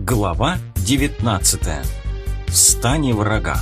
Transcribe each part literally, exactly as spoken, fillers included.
Глава девятнадцатая. В стане врага.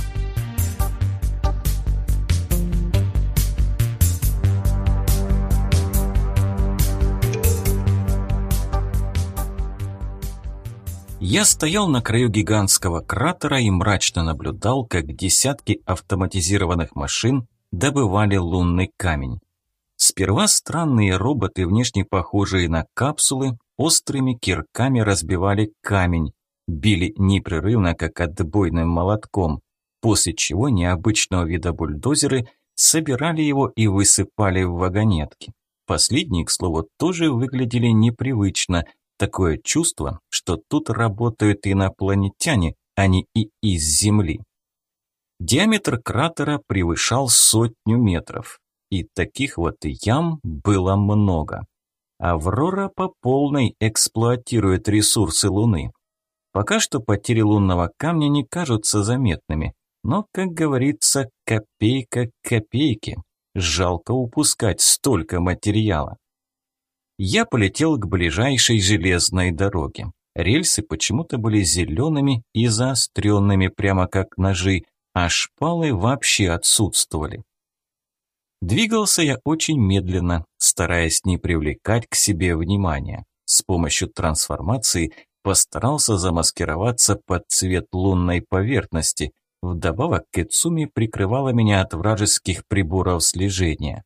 Я стоял на краю гигантского кратера и мрачно наблюдал, как десятки автоматизированных машин добывали лунный камень. Сперва странные роботы, внешне похожие на капсулы, острыми кирками разбивали камень, били непрерывно, как отбойным молотком, после чего необычного вида бульдозеры собирали его и высыпали в вагонетки. Последние, к слову, тоже выглядели непривычно. Такое чувство, что тут работают инопланетяне, а не и из Земли. Диаметр кратера превышал сотню метров, и таких вот ям было много. Аврора по полной эксплуатирует ресурсы Луны. Пока что потери лунного камня не кажутся заметными, но, как говорится, копейка к копейке. Жалко упускать столько материала. Я полетел к ближайшей железной дороге. Рельсы почему-то были зелеными и заостренными, прямо как ножи, а шпалы вообще отсутствовали. Двигался я очень медленно, стараясь не привлекать к себе внимания. С помощью трансформации постарался замаскироваться под цвет лунной поверхности. Вдобавок Кэцуми прикрывала меня от вражеских приборов слежения.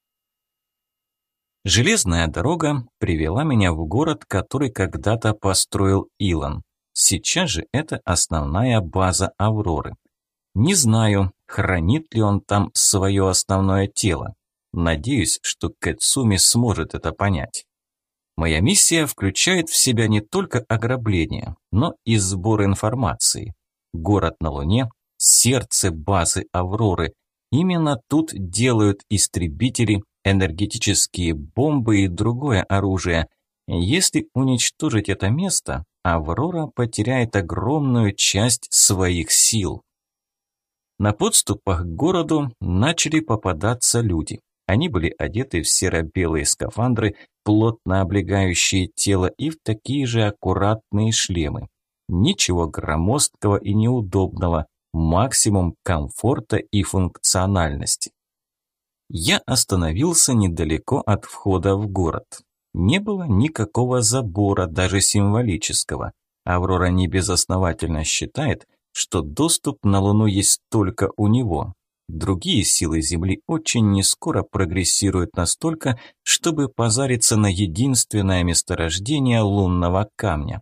Железная дорога привела меня в город, который когда-то построил Илон. Сейчас же это основная база Авроры. Не знаю, хранит ли он там свое основное тело. Надеюсь, что Кэцуми сможет это понять. Моя миссия включает в себя не только ограбление, но и сбор информации. Город на Луне – сердце базы Авроры. Именно тут делают истребители, энергетические бомбы и другое оружие. Если уничтожить это место, Аврора потеряет огромную часть своих сил. На подступах к городу начали попадаться люди. Они были одеты в серо-белые скафандры, плотно облегающие тело, и в такие же аккуратные шлемы. Ничего громоздкого и неудобного, максимум комфорта и функциональности. Я остановился недалеко от входа в город. Не было никакого забора, даже символического. Аврора небезосновательно считает, что доступ на Луну есть только у него. Другие силы Земли очень нескоро прогрессируют настолько, чтобы позариться на единственное месторождение лунного камня.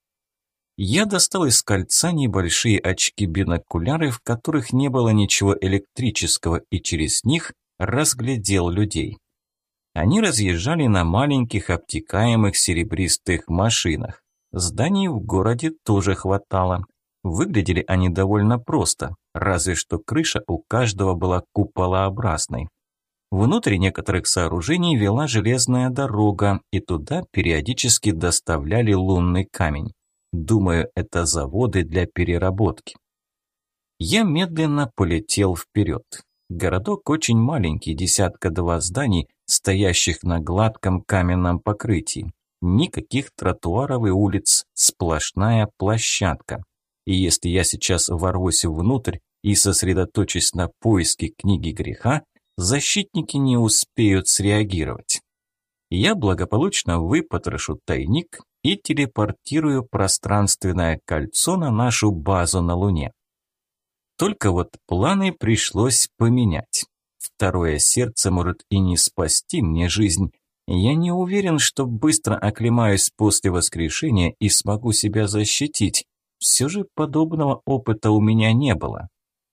Я достал из кольца небольшие очки-бинокуляры, в которых не было ничего электрического, и через них разглядел людей. Они разъезжали на маленьких обтекаемых серебристых машинах. Зданий в городе тоже хватало. Выглядели они довольно просто, разве что крыша у каждого была куполообразной. Внутрь некоторых сооружений вела железная дорога, и туда периодически доставляли лунный камень. Думаю, это заводы для переработки. Я медленно полетел вперед. Городок очень маленький, десятка-два зданий, стоящих на гладком каменном покрытии. Никаких тротуаров и улиц, сплошная площадка. И если я сейчас ворвусь внутрь и сосредоточусь на поиске книги греха, защитники не успеют среагировать. Я благополучно выпотрошу тайник и телепортирую пространственное кольцо на нашу базу на Луне. Только вот планы пришлось поменять. Второе сердце может и не спасти мне жизнь. Я не уверен, что быстро оклемаюсь после воскрешения и смогу себя защитить. Все же подобного опыта у меня не было.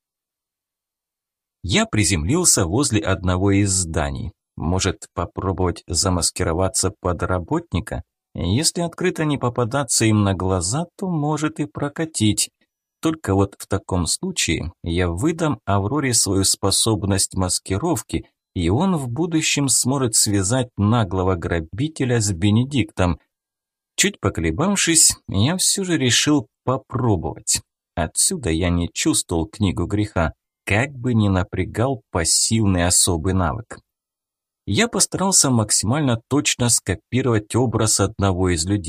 Я приземлился возле одного из зданий. Может, попробовать замаскироваться под работника? Если открыто не попадаться им на глаза, то может и прокатить. Только вот в таком случае я выдам Авроре свою способность маскировки, и он в будущем сможет связать наглого грабителя с Бенедиктом. Чуть поколебавшись, я все же решил попробовать. Отсюда я не чувствовал книгу греха, как бы ни напрягал пассивный особый навык. Я постарался максимально точно скопировать образ одного из людей.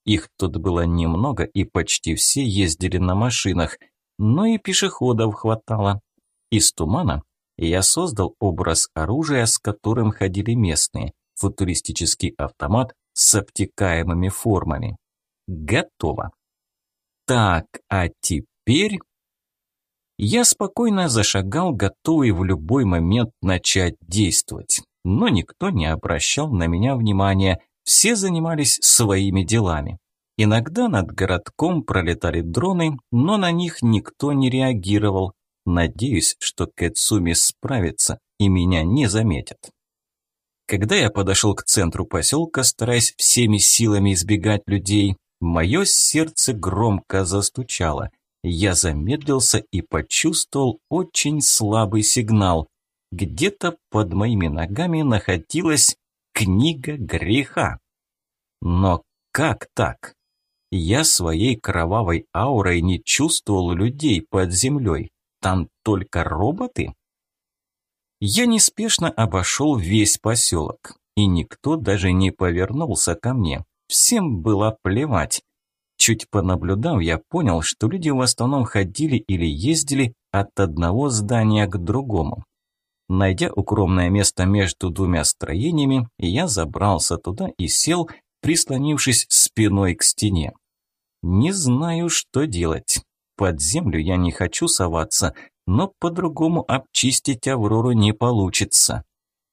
Их тут было немного, и почти все ездили на машинах, но и пешеходов хватало. Из тумана я создал образ оружия, с которым ходили местные. Футуристический автомат с обтекаемыми формами. Готово. Так, а теперь... Я спокойно зашагал, готовый в любой момент начать действовать. Но никто не обращал на меня внимания, все занимались своими делами. Иногда над городком пролетали дроны, но на них никто не реагировал. Надеюсь, что Кэцуми справится и меня не заметят. Когда я подошел к центру поселка, стараясь всеми силами избегать людей, мое сердце громко застучало. Я замедлился и почувствовал очень слабый сигнал. Где-то под моими ногами находилась книга греха. Но как так? Я своей кровавой аурой не чувствовал людей под землей. Там только роботы? Я неспешно обошел весь поселок, и никто даже не повернулся ко мне. Всем было плевать. Чуть понаблюдав, я понял, что люди в основном ходили или ездили от одного здания к другому. Найдя укромное место между двумя строениями, я забрался туда и сел, прислонившись спиной к стене. Не знаю, что делать. Под землю я не хочу соваться, но по-другому обчистить Аврору не получится.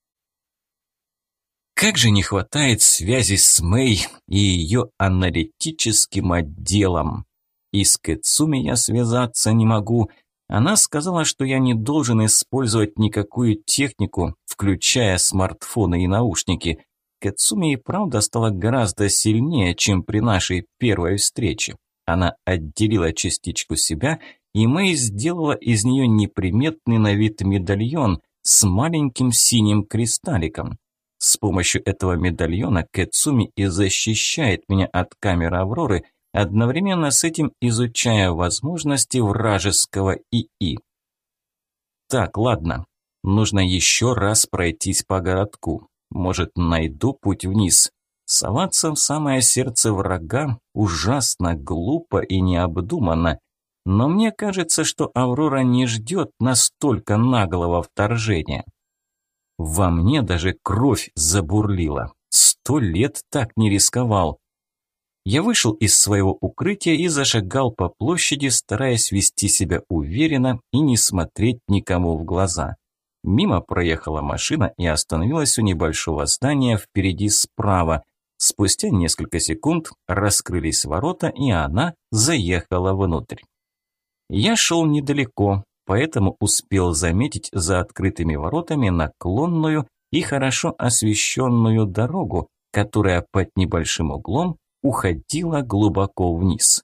Как же не хватает связи с Мэй и ее аналитическим отделом. И с Кэцуми я связаться не могу. Она сказала, что я не должен использовать никакую технику, включая смартфоны и наушники. Кэцуми и правда стала гораздо сильнее, чем при нашей первой встрече. Она отделила частичку себя, и Мэй сделала из нее неприметный на вид медальон с маленьким синим кристалликом. С помощью этого медальона Кэцуми и защищает меня от камеры Авроры, одновременно с этим изучая возможности вражеского ИИ. Так, ладно, нужно еще раз пройтись по городку. Может, найду путь вниз. Соваться в самое сердце врага ужасно глупо и необдуманно. Но мне кажется, что Аврора не ждет настолько наглого вторжения. Во мне даже кровь забурлила. Сто лет так не рисковал. Я вышел из своего укрытия и зашагал по площади, стараясь вести себя уверенно и не смотреть никому в глаза. Мимо проехала машина и остановилась у небольшого здания впереди справа. Спустя несколько секунд раскрылись ворота, и она заехала внутрь. Я шел недалеко, поэтому успел заметить за открытыми воротами наклонную и хорошо освещенную дорогу, которая под небольшим углом уходила глубоко вниз.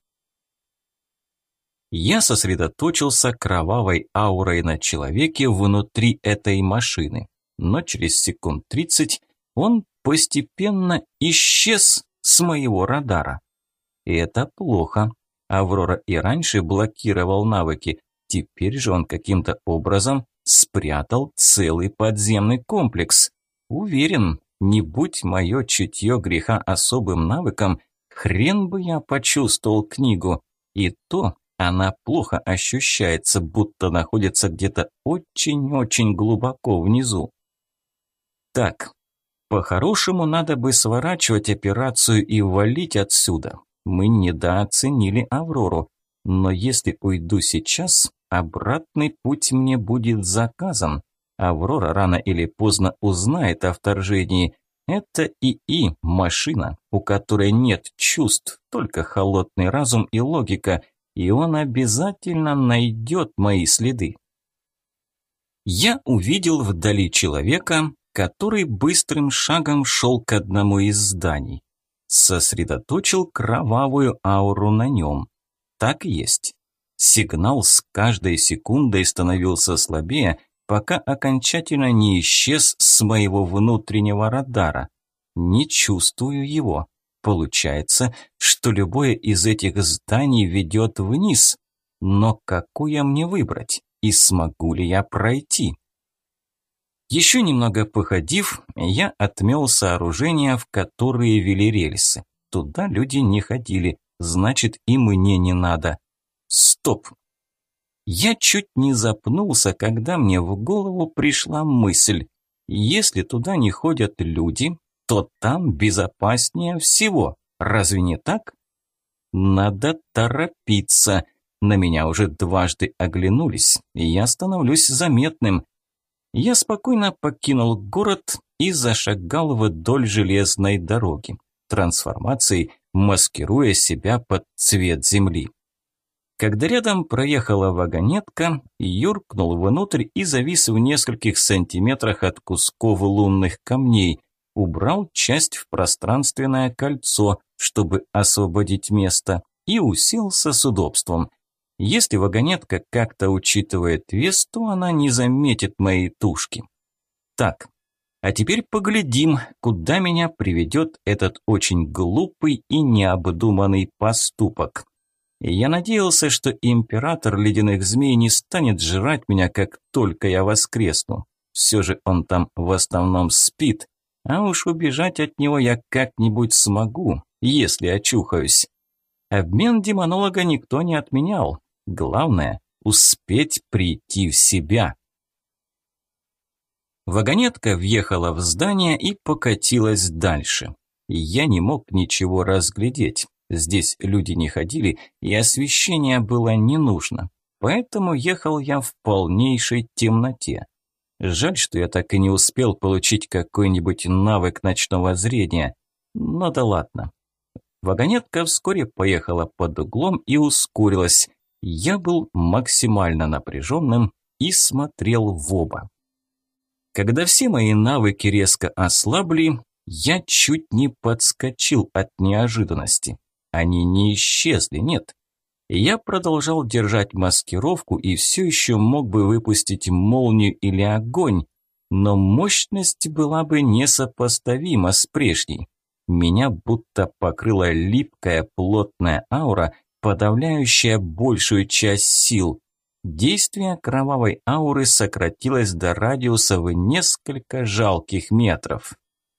Я сосредоточился кровавой аурой на человеке внутри этой машины, но через секунд тридцать он постепенно исчез с моего радара. И это плохо. Аврора и раньше блокировал навыки, теперь же он каким-то образом спрятал целый подземный комплекс. Уверен, не будь мое чутье греха особым навыком, хрен бы я почувствовал книгу. И то она плохо ощущается, будто находится где-то очень-очень глубоко внизу. Так, по-хорошему надо бы сворачивать операцию и валить отсюда. Мы недооценили Аврору, но если уйду сейчас, обратный путь мне будет заказан. Аврора рано или поздно узнает о вторжении. Это ИИ, машина, у которой нет чувств, только холодный разум и логика, и он обязательно найдет мои следы. Я увидел вдали человека, который быстрым шагом шел к одному из зданий. Сосредоточил кровавую ауру на нем. Так и есть. Сигнал с каждой секундой становился слабее, пока окончательно не исчез с моего внутреннего радара. Не чувствую его. Получается, что любое из этих зданий ведет вниз. Но какое мне выбрать? И смогу ли я пройти? Еще немного походив, я отмел сооружения, в которые вели рельсы. туда люди не ходили, значит и мне не надо. Стоп! Я чуть не запнулся, когда мне в голову пришла мысль. Если туда не ходят люди, то там безопаснее всего. Разве не так? Надо торопиться. На меня уже дважды оглянулись, и я становлюсь заметным. Я спокойно покинул город и зашагал вдоль железной дороги, трансформацией маскируя себя под цвет земли. Когда рядом проехала вагонетка, юркнул внутрь и завис в нескольких сантиметрах от кусков лунных камней, убрал часть в пространственное кольцо, чтобы освободить место, и уселся с удобством. Если вагонетка как-то учитывает вес, то она не заметит моей тушки. Так, а теперь поглядим, куда меня приведет этот очень глупый и необдуманный поступок. Я надеялся, что император ледяных змей не станет жрать меня, как только я воскресну. Все же он там в основном спит, а уж убежать от него я как-нибудь смогу, если очухаюсь. Обмен демонолога никто не отменял. Главное – успеть прийти в себя. Вагонетка въехала в здание и покатилась дальше. Я не мог ничего разглядеть. Здесь люди не ходили, и освещение было не нужно. Поэтому ехал я в полнейшей темноте. Жаль, что я так и не успел получить какой-нибудь навык ночного зрения. Но да ладно. Вагонетка вскоре поехала под углом и ускорилась. Я был максимально напряженным и смотрел в оба. Когда все мои навыки резко ослабли, я чуть не подскочил от неожиданности. Они не исчезли, нет. Я продолжал держать маскировку и все еще мог бы выпустить молнию или огонь, но мощность была бы несопоставима с прежней. Меня будто покрыла липкая плотная аура, подавляющая большую часть сил. Действие кровавой ауры сократилось до радиуса в несколько жалких метров.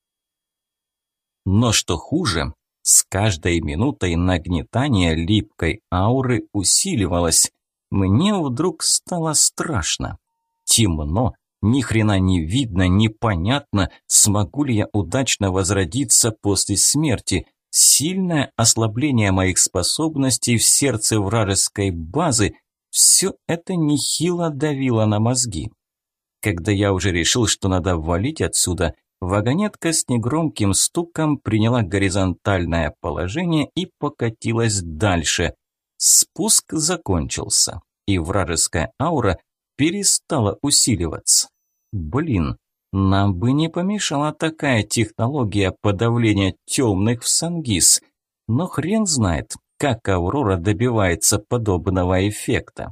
Но что хуже, с каждой минутой нагнетание липкой ауры усиливалось. Мне вдруг стало страшно. Темно, ни хрена не видно, непонятно, смогу ли я удачно возродиться после смерти. Сильное ослабление моих способностей в сердце вражеской базы – все это нехило давило на мозги. Когда я уже решил, что надо валить отсюда, вагонетка с негромким стуком приняла горизонтальное положение и покатилась дальше. Спуск закончился, и вражеская аура перестала усиливаться. Блин, нам бы не помешала такая технология подавления темных в Сангис, но хрен знает, как Аврора добивается подобного эффекта.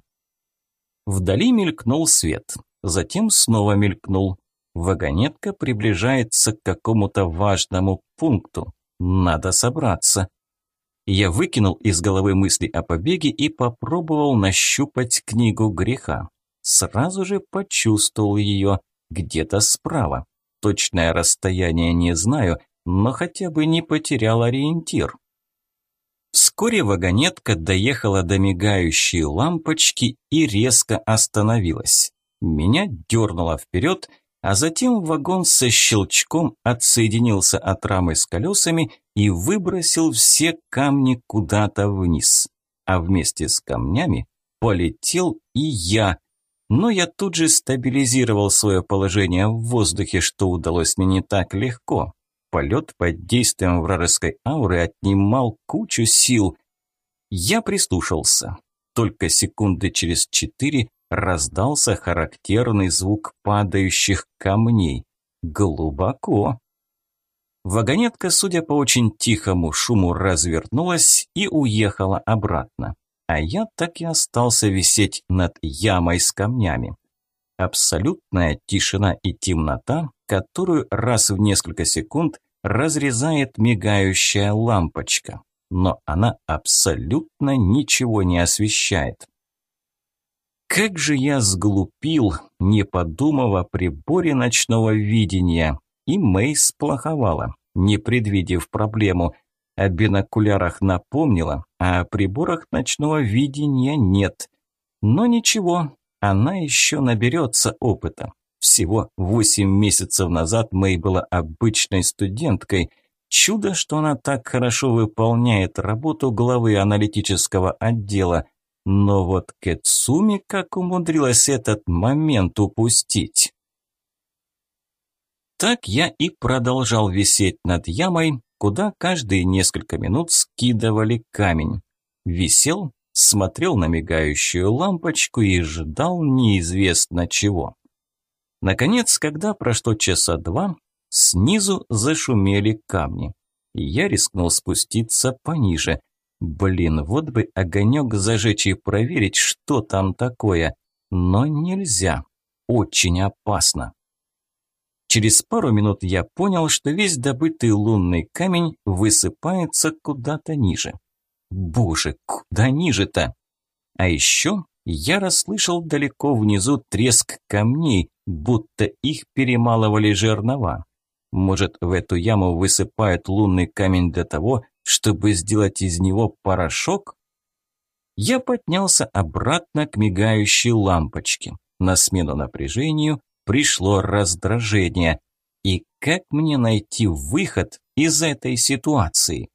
Вдали мелькнул свет, затем снова мелькнул. Вагонетка приближается к какому-то важному пункту. Надо собраться. Я выкинул из головы мысли о побеге и попробовал нащупать книгу греха. Сразу же почувствовал ее где-то справа. Точное расстояние не знаю, но хотя бы не потерял ориентир. Вскоре вагонетка доехала до мигающей лампочки и резко остановилась. Меня дернуло вперед, а затем вагон со щелчком отсоединился от рамы с колесами и выбросил все камни куда-то вниз. А вместе с камнями полетел и я. Но я тут же стабилизировал свое положение в воздухе, что удалось мне не так легко. Полет под действием вражеской ауры отнимал кучу сил. Я прислушался. Только секунды через четыре раздался характерный звук падающих камней. Глубоко. Вагонетка, судя по очень тихому шуму, развернулась и уехала обратно. А я так и остался висеть над ямой с камнями. Абсолютная тишина и темнота, которую раз в несколько секунд разрезает мигающая лампочка. Но она абсолютно ничего не освещает. Как же я сглупил, не подумав о приборе ночного видения. И Мэй сплоховала, не предвидев проблему. О бинокулярах напомнила, а о приборах ночного видения нет. Но ничего, она еще наберется опыта. Всего восемь месяцев назад Мэй была обычной студенткой. Чудо, что она так хорошо выполняет работу главы аналитического отдела. Но вот Кэцуми как умудрилась этот момент упустить. Так я и продолжал висеть над ямой, куда каждые несколько минут скидывали камень. Висел, смотрел на мигающую лампочку и ждал неизвестно чего. Наконец, когда прошло часа два, снизу зашумели камни. И я рискнул спуститься пониже. Блин, вот бы огонек зажечь и проверить, что там такое. Но нельзя. Очень опасно. Через пару минут я понял, что весь добытый лунный камень высыпается куда-то ниже. Боже, куда ниже-то? А еще я расслышал далеко внизу треск камней, будто их перемалывали жернова. Может, в эту яму высыпают лунный камень для того, чтобы сделать из него порошок? Я поднялся обратно к мигающей лампочке. На смену напряжению пришло раздражение. И как мне найти выход из этой ситуации?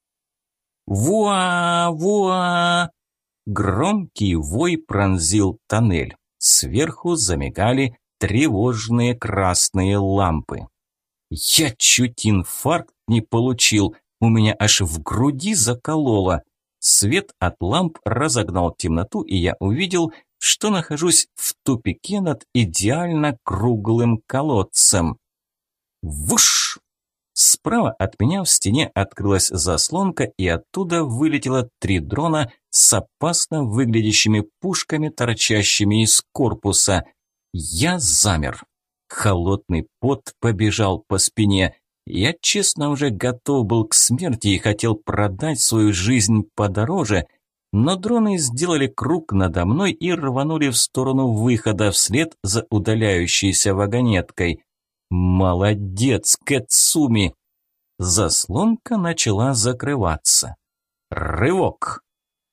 Вуа, вуа! Громкий вой пронзил тоннель. Сверху замигали тревожные красные лампы. Я чуть инфаркт не получил, у меня аж в груди закололо. Свет от ламп разогнал темноту, и я увидел, что нахожусь в тупике над идеально круглым колодцем. Вуш! Справа от меня в стене открылась заслонка, и оттуда вылетело три дрона с опасно выглядящими пушками, торчащими из корпуса. Я замер. Холодный пот побежал по спине. Я, честно, уже готов был к смерти и хотел продать свою жизнь подороже, но дроны сделали круг надо мной и рванули в сторону выхода вслед за удаляющейся вагонеткой. Молодец, Кэцуми! Заслонка начала закрываться. Рывок!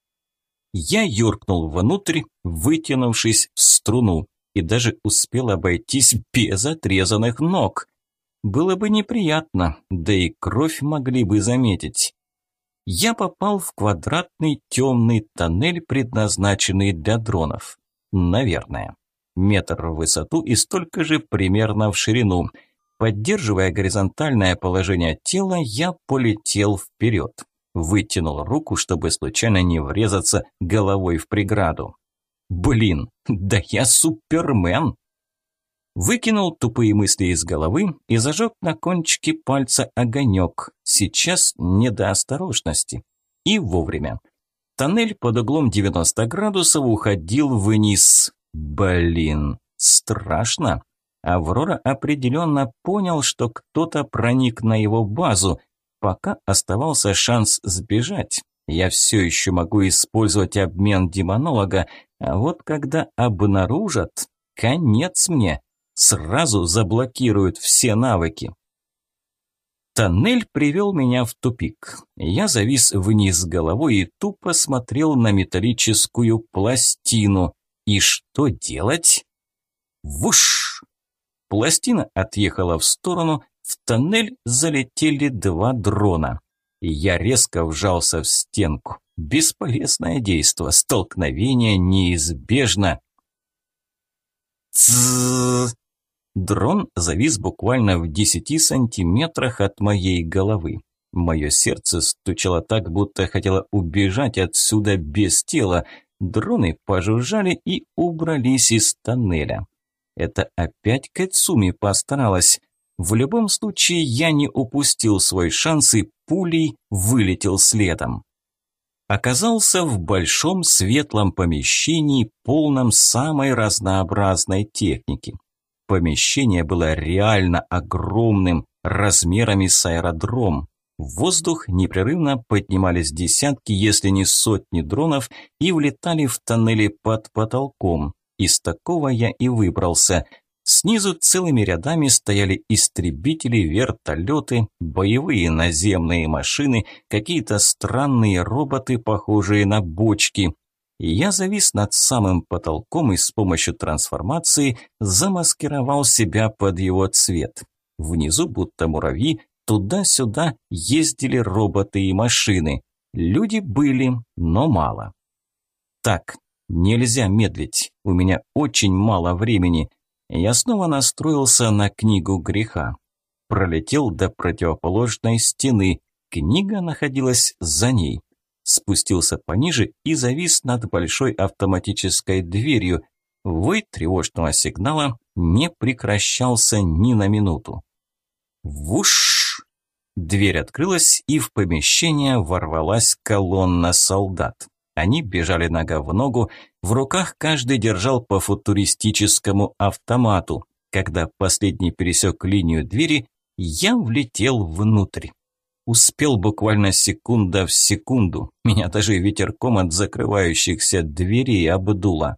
Я юркнул внутрь, вытянувшись в струну, и даже успел обойтись без отрезанных ног. Было бы неприятно, да и кровь могли бы заметить. Я попал в квадратный темный тоннель, предназначенный для дронов. Наверное. Метр в высоту и столько же примерно в ширину. Поддерживая горизонтальное положение тела, я полетел вперед. Вытянул руку, чтобы случайно не врезаться головой в преграду. Блин, да я супермен! Выкинул тупые мысли из головы и зажег на кончике пальца огонек. Сейчас не до осторожности. И вовремя. Тоннель под углом девяносто градусов уходил вниз. Блин, страшно. Аврора определенно понял, что кто-то проник на его базу. Пока оставался шанс сбежать. Я все еще могу использовать обмен демонолога, а вот когда обнаружат, конец мне. Сразу заблокируют все навыки. Тоннель привел меня в тупик. Я завис вниз головой и тупо смотрел на металлическую пластину. И что делать? Вуш! Пластина отъехала в сторону, в тоннель залетели два дрона. Я резко вжался в стенку. Бесполезное действо, столкновение неизбежно. Цзззз! Дрон завис буквально в десяти сантиметрах от моей головы. Мое сердце стучало так, будто хотело убежать отсюда без тела. Дроны пожужжали и убрались из тоннеля. Это опять Кэцуми постаралась. В любом случае я не упустил свой шанс и пулей вылетел следом. Оказался в большом светлом помещении, полном самой разнообразной техники. Помещение было реально огромным, размерами с аэродром. В воздух непрерывно поднимались десятки, если не сотни дронов и влетали в тоннели под потолком. Из такого я и выбрался. С Снизу целыми рядами стояли истребители, вертолеты, боевые наземные машины, какие-то странные роботы, похожие на бочки. И я завис над самым потолком и с помощью трансформации замаскировал себя под его цвет. Внизу, будто муравьи, туда-сюда ездили роботы и машины. Люди были, но мало. Так, нельзя медлить, у меня очень мало времени. Я снова настроился на книгу греха. Пролетел до противоположной стены, книга находилась за ней. Спустился пониже и завис над большой автоматической дверью. Вой тревожного сигнала не прекращался ни на минуту. Вуш! Дверь открылась, и в помещение ворвалась колонна солдат. Они бежали нога в ногу, в руках каждый держал по футуристическому автомату. Когда последний пересек линию двери, я влетел внутрь. Успел буквально секунда в секунду. Меня даже ветерком от закрывающихся дверей обдуло.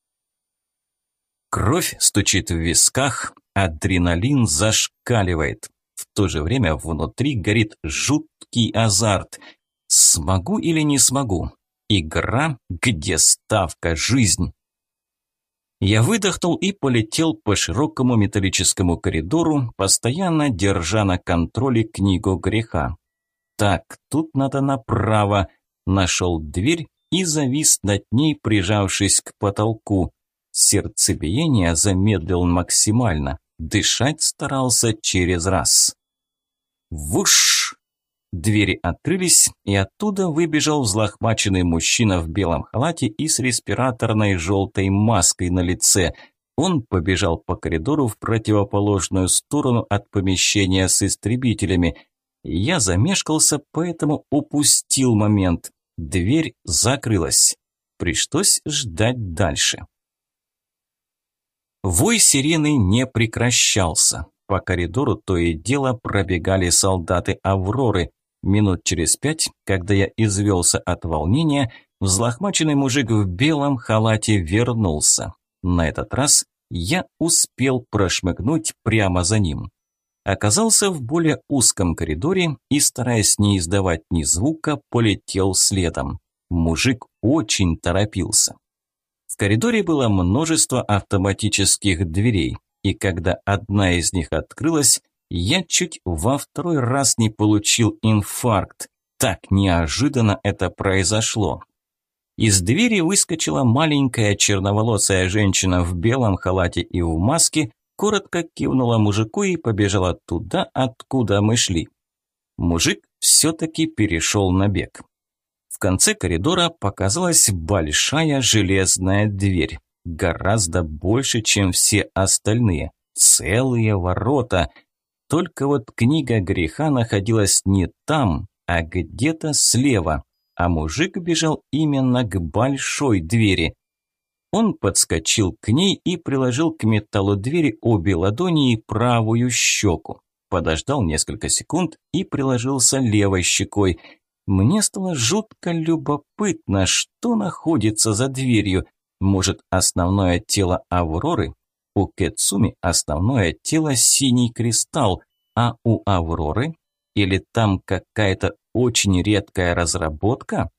Кровь стучит в висках, адреналин зашкаливает. В то же время внутри горит жуткий азарт. Смогу или не смогу? Игра, где ставка жизнь. Я выдохнул и полетел по широкому металлическому коридору, постоянно держа на контроле книгу греха. Так, тут надо направо. Нашел дверь и завис над ней, прижавшись к потолку. Сердцебиение замедлил максимально. Дышать старался через раз. Вуш! Двери открылись, и оттуда выбежал взлохмаченный мужчина в белом халате и с респираторной желтой маской на лице. Он побежал по коридору в противоположную сторону от помещения с истребителями. Я замешкался, поэтому упустил момент. Дверь закрылась. Пришлось ждать дальше. Вой сирены не прекращался. По коридору то и дело пробегали солдаты Авроры. Минут через пять, когда я извелся от волнения, взлохмаченный мужик в белом халате вернулся. На этот раз я успел прошмыгнуть прямо за ним. Оказался в более узком коридоре и, стараясь не издавать ни звука, полетел следом. Мужик очень торопился. В коридоре было множество автоматических дверей, и когда одна из них открылась, я чуть во второй раз не получил инфаркт. Так неожиданно это произошло. Из двери выскочила маленькая черноволосая женщина в белом халате и в маске, коротко кивнула мужику и побежала туда, откуда мы шли. Мужик все-таки перешел на бег. В конце коридора показалась большая железная дверь, гораздо больше, чем все остальные. Целые ворота. Только вот книга греха находилась не там, а где-то слева, а мужик бежал именно к большой двери. Он подскочил к ней и приложил к металлу двери обе ладони и правую щеку. Подождал несколько секунд и приложился левой щекой. Мне стало жутко любопытно, что находится за дверью. Может, основное тело Авроры? У Кэцуми основное тело синий кристалл, а у Авроры? Или там какая-то очень редкая разработка?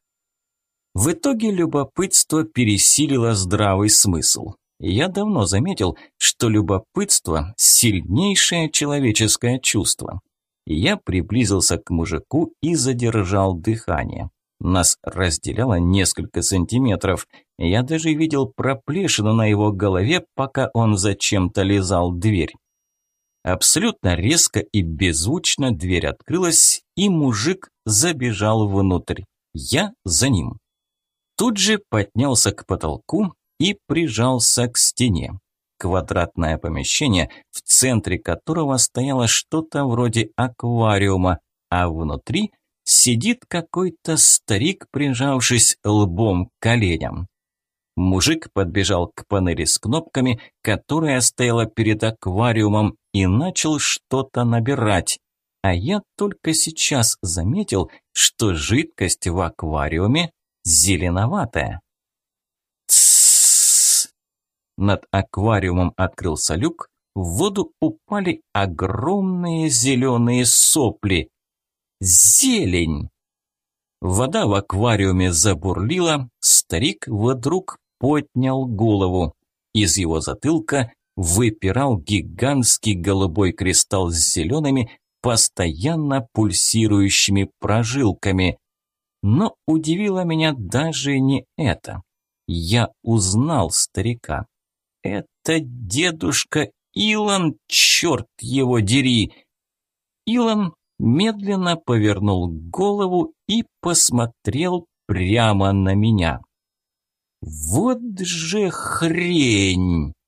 В итоге любопытство пересилило здравый смысл. Я давно заметил, что любопытство – сильнейшее человеческое чувство. Я приблизился к мужику и задержал дыхание. Нас разделяло несколько сантиметров. Я даже видел проплешину на его голове, пока он зачем-то лизал дверь. Абсолютно резко и беззвучно дверь открылась, и мужик забежал внутрь. Я за ним. Тут же поднялся к потолку и прижался к стене. Квадратное помещение, в центре которого стояло что-то вроде аквариума, а внутри сидит какой-то старик, прижавшись лбом к коленям. Мужик подбежал к панели с кнопками, которая стояла перед аквариумом, и начал что-то набирать. А я только сейчас заметил, что жидкость в аквариуме зеленоватая. Тссс! Над аквариумом открылся люк, в воду упали огромные зеленые сопли. Зелень! Вода в аквариуме забурлила, старик вдруг поднял голову. Из его затылка выпирал гигантский голубой кристалл с зелеными, постоянно пульсирующими прожилками. Но удивило меня даже не это. Я узнал старика. Это дедушка Илон, черт его дери! Илон медленно повернул голову и посмотрел прямо на меня. Вот же хрень!